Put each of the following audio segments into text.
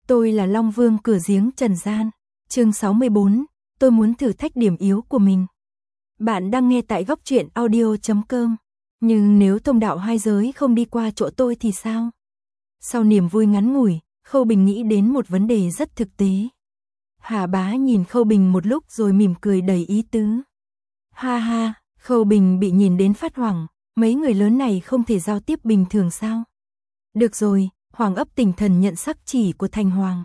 Tôi là Long Vương cửa giếng trần gian. Chương 64, tôi muốn thử thách điểm yếu của mình. Bạn đang nghe tại góc truyện audio.com. Nhưng nếu thông đạo hai giới không đi qua chỗ tôi thì sao? Sau niềm vui ngắn ngủi, Khâu Bình nghĩ đến một vấn đề rất thực tế. Hà Bá nhìn Khâu Bình một lúc rồi mỉm cười đầy ý tứ. Ha ha, Khâu Bình bị nhìn đến phát hoảng, mấy người lớn này không thể giao tiếp bình thường sao? Được rồi, Hoàng ấp Tỉnh Thần nhận sắc chỉ của thành hoàng.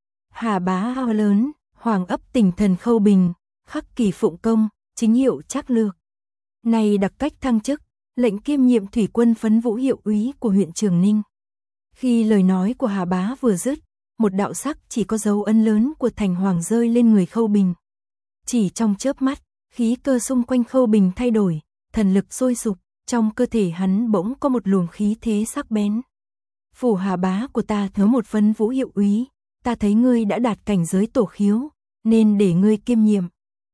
Hà Bá hao lớn, Hoàng ấp Tỉnh Thần Khâu Bình, khắc kỳ phụng công, chính hiệu Trác Lược. Này đặc cách thăng chức, lệnh kiêm nhiệm thủy quân Phấn Vũ hiệu úy của huyện Trường Ninh. Khi lời nói của Hà Bá vừa dứt, một đạo sắc chỉ có dấu ấn lớn của thành hoàng rơi lên người Khâu Bình. Chỉ trong chớp mắt, khí cơ xung quanh Khâu Bình thay đổi, thần lực sôi sục, trong cơ thể hắn bỗng có một luồng khí thế sắc bén. Phủ Hà Bá của ta thiếu một Phấn Vũ hiệu úy, ta thấy ngươi đã đạt cảnh giới tổ khiếu, nên để ngươi kiêm nhiệm.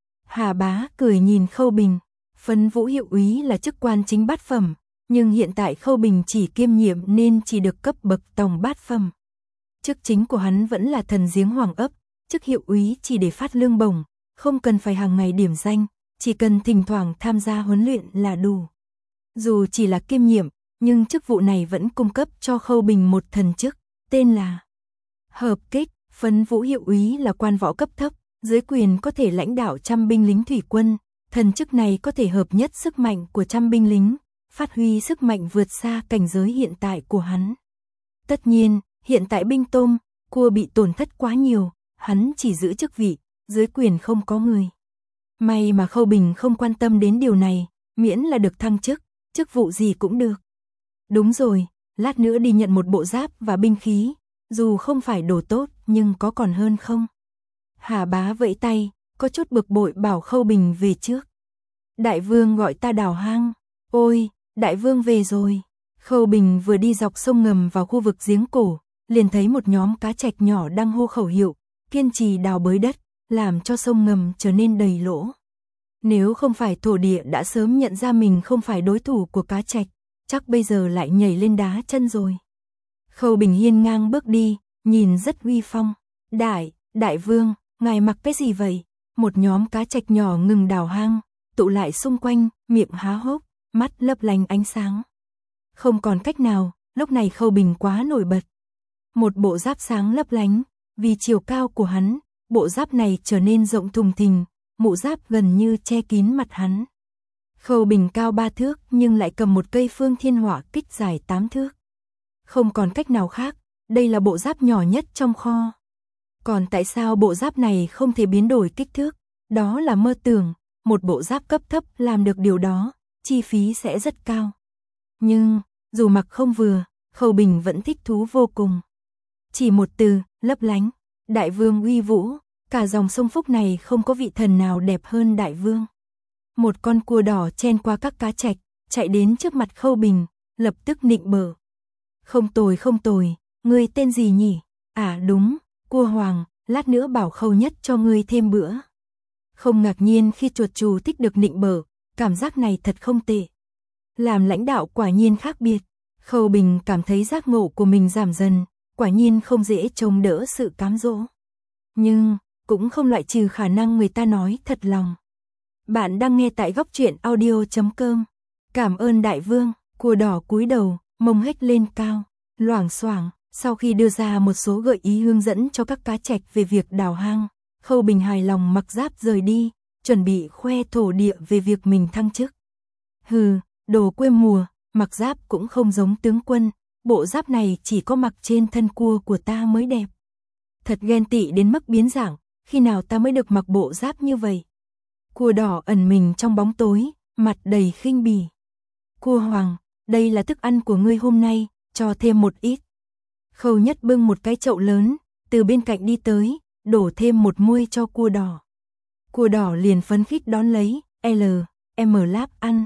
Hà Bá cười nhìn Khâu Bình, Phấn Vũ hiệu úy là chức quan chính bát phẩm, nhưng hiện tại Khâu Bình chỉ kiêm nhiệm nên chỉ được cấp bậc tòng bát phẩm. Chức chính của hắn vẫn là thần giếng Hoàng ấp, chức hiệu úy chỉ để phát lương bổng, không cần phải hàng ngày điểm danh, chỉ cần thỉnh thoảng tham gia huấn luyện là đủ. Dù chỉ là kiêm nhiệm, nhưng chức vụ này vẫn cung cấp cho Khâu Bình một thần chức, tên là Hợp Kích. Phấn Vũ hiệu úy là quan võ cấp thấp, dưới quyền có thể lãnh đạo trăm binh lính thủy quân, thần chức này có thể hợp nhất sức mạnh của trăm binh lính, phát huy sức mạnh vượt xa cảnh giới hiện tại của hắn. Tất nhiên, hiện tại binh tôm, cua bị tổn thất quá nhiều, hắn chỉ giữ chức vị, dưới quyền không có người. May mà Khâu Bình không quan tâm đến điều này, miễn là được thăng chức, chức vụ gì cũng được. Đúng rồi, lát nữa đi nhận một bộ giáp và binh khí, dù không phải đồ tốt nhưng có còn hơn không? Hà Bá vẫy tay, có chút bực bội bảo Khâu Bình về trước. Đại vương gọi ta đào hang. Ôi, đại vương về rồi. Khâu Bình vừa đi dọc sông ngầm vào khu vực giếng cổ, liền thấy một nhóm cá trạch nhỏ đang hô khẩu hiệu, kiên trì đào bới đất, làm cho sông ngầm trở nên đầy lỗ. Nếu không phải thổ địa đã sớm nhận ra mình không phải đối thủ của cá trạch, chắc bây giờ lại nhảy lên đá chân rồi. Khâu Bình hiên ngang bước đi, nhìn rất uy phong. Đại vương, ngài mặc cái gì vậy? Một nhóm cá trạch nhỏ ngừng đào hang, tụ lại xung quanh, miệng há hốc, mắt lấp lánh ánh sáng. Không còn cách nào, lúc này Khâu Bình quá nổi bật. Một bộ giáp sáng lấp lánh, vì chiều cao của hắn, bộ giáp này trở nên rộng thùng thình, mũ giáp gần như che kín mặt hắn. Khâu Bình cao 3 thước nhưng lại cầm một cây phương thiên hỏa kích dài 8 thước. Không còn cách nào khác, đây là bộ giáp nhỏ nhất trong kho. Còn tại sao bộ giáp này không thể biến đổi kích thước? Đó là mơ tưởng, một bộ giáp cấp thấp làm được điều đó, chi phí sẽ rất cao. Nhưng, dù mặc không vừa, Khâu Bình vẫn thích thú vô cùng. Chỉ một từ, lấp lánh, đại vương uy vũ, cả dòng sông Phúc này không có vị thần nào đẹp hơn đại vương. Một con cua đỏ chen qua các cá trạch, chạy đến trước mặt Khâu Bình, lập tức nịnh bợ. Không tồi, ngươi tên gì nhỉ? À đúng, cua hoàng, lát nữa bảo Khâu nhất cho ngươi thêm bữa. Không ngạc nhiên khi chuột chù thích được nịnh bợ, cảm giác này thật không tệ. Làm lãnh đạo quả nhiên khác biệt. Khâu Bình cảm thấy giác ngộ của mình giảm dần, quả nhiên không dễ chống đỡ sự cám dỗ. Nhưng, cũng không loại trừ khả năng người ta nói thật lòng. Bạn đang nghe tại góc truyện audio.com. Cảm ơn đại vương, cua đỏ cúi đầu, mông hếch lên cao, loảng xoảng. Sau khi đưa ra một số gợi ý hướng dẫn cho các cá trạch về việc đào hang, Khâu Bình hài lòng mặc giáp rời đi, chuẩn bị khoe thổ địa về việc mình thăng chức. Hừ, đồ quê mùa, mặc giáp cũng không giống tướng quân, bộ giáp này chỉ có mặc trên thân cua của ta mới đẹp. Thật ghen tị đến mức biến dạng, khi nào ta mới được mặc bộ giáp như vậy? Cua đỏ ẩn mình trong bóng tối, mặt đầy khinh bỉ. Cua hoàng, đây là thức ăn của ngươi hôm nay, cho thêm một ít. Khâu nhất bưng một cái chậu lớn, từ bên cạnh đi tới, đổ thêm một muôi cho cua đỏ. Cua đỏ liền phấn khích đón lấy, láp ăn.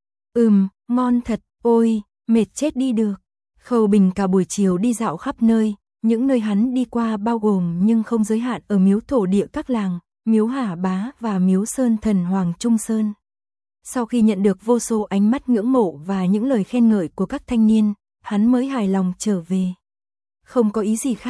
Ngon thật, ôi, mệt chết đi được. Khâu Bình cả buổi chiều đi dạo khắp nơi, những nơi hắn đi qua bao gồm nhưng không giới hạn ở miếu thổ địa các làng, miếu Hà Bá và miếu Sơn Thần Hoàng Trung Sơn. Sau khi nhận được vô số ánh mắt ngưỡng mộ và những lời khen ngợi của các thanh niên, hắn mới hài lòng trở về. Không có ý gì khác,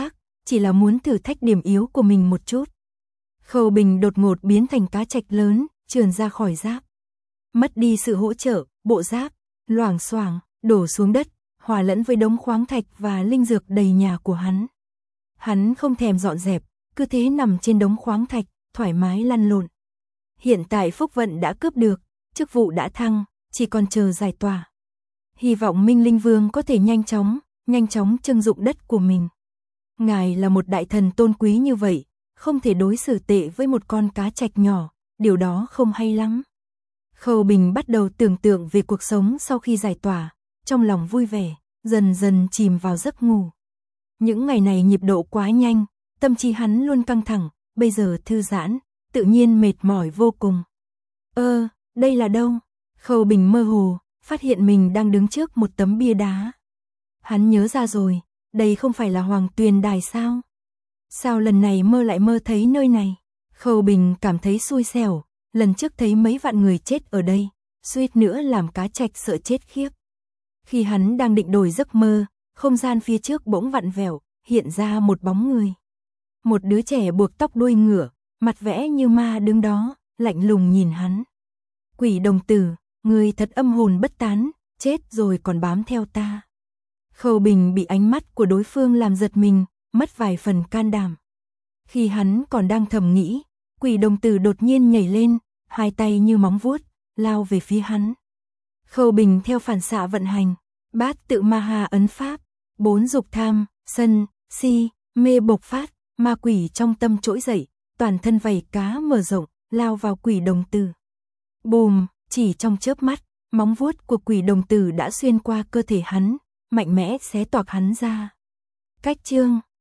chỉ là muốn thử thách điểm yếu của mình một chút. Khâu Bình đột ngột biến thành cá trạch lớn, trườn ra khỏi giáp. Mất đi sự hỗ trợ, bộ giáp loảng xoảng đổ xuống đất, hòa lẫn với đống khoáng thạch và linh dược đầy nhà của hắn. Hắn không thèm dọn dẹp, cứ thế nằm trên đống khoáng thạch, thoải mái lăn lộn. Hiện tại phúc vận đã cướp được, chức vụ đã thăng, chỉ còn chờ giải tỏa. Hy vọng Minh Linh Vương có thể nhanh chóng trưng dụng đất của mình. Ngài là một đại thần tôn quý như vậy, không thể đối xử tệ với một con cá trạch nhỏ, điều đó không hay lắm. Khâu Bình bắt đầu tưởng tượng về cuộc sống sau khi giải tỏa, trong lòng vui vẻ, dần dần chìm vào giấc ngủ. Những ngày này nhịp độ quá nhanh, tâm trí hắn luôn căng thẳng, bây giờ thư giãn, tự nhiên mệt mỏi vô cùng. Đây là đâu? Khâu Bình mơ hồ, phát hiện mình đang đứng trước một tấm bia đá. Hắn nhớ ra rồi, đây không phải là Hoàng Tuyền Đài sao? Sao lần này lại mơ thấy nơi này? Khâu Bình cảm thấy xui xẻo, lần trước thấy mấy vạn người chết ở đây, suýt nữa làm cá trạch sợ chết khiếp. Khi hắn đang định đổi giấc mơ, không gian phía trước bỗng vặn vẹo, hiện ra một bóng người. Một đứa trẻ buộc tóc đuôi ngựa, mặt vẽ như ma đứng đó, lạnh lùng nhìn hắn. Quỷ đồng tử, người thật âm hồn bất tán, chết rồi còn bám theo ta. Khâu Bình bị ánh mắt của đối phương làm giật mình, mất vài phần can đảm. Khi hắn còn đang thầm nghĩ, quỷ đồng tử đột nhiên nhảy lên, hai tay như móng vuốt, lao về phía hắn. Khâu Bình theo phản xạ vận hành, Bát Tự Ma Ha ấn pháp, 4 dục tham, sân, si, mê bộc phát, ma quỷ trong tâm trỗi dậy, toàn thân vảy cá mở rộng, lao vào quỷ đồng tử. Bùm, chỉ trong chớp mắt, móng vuốt của quỷ đồng tử đã xuyên qua cơ thể hắn, mạnh mẽ xé toạc hắn ra. Cách chương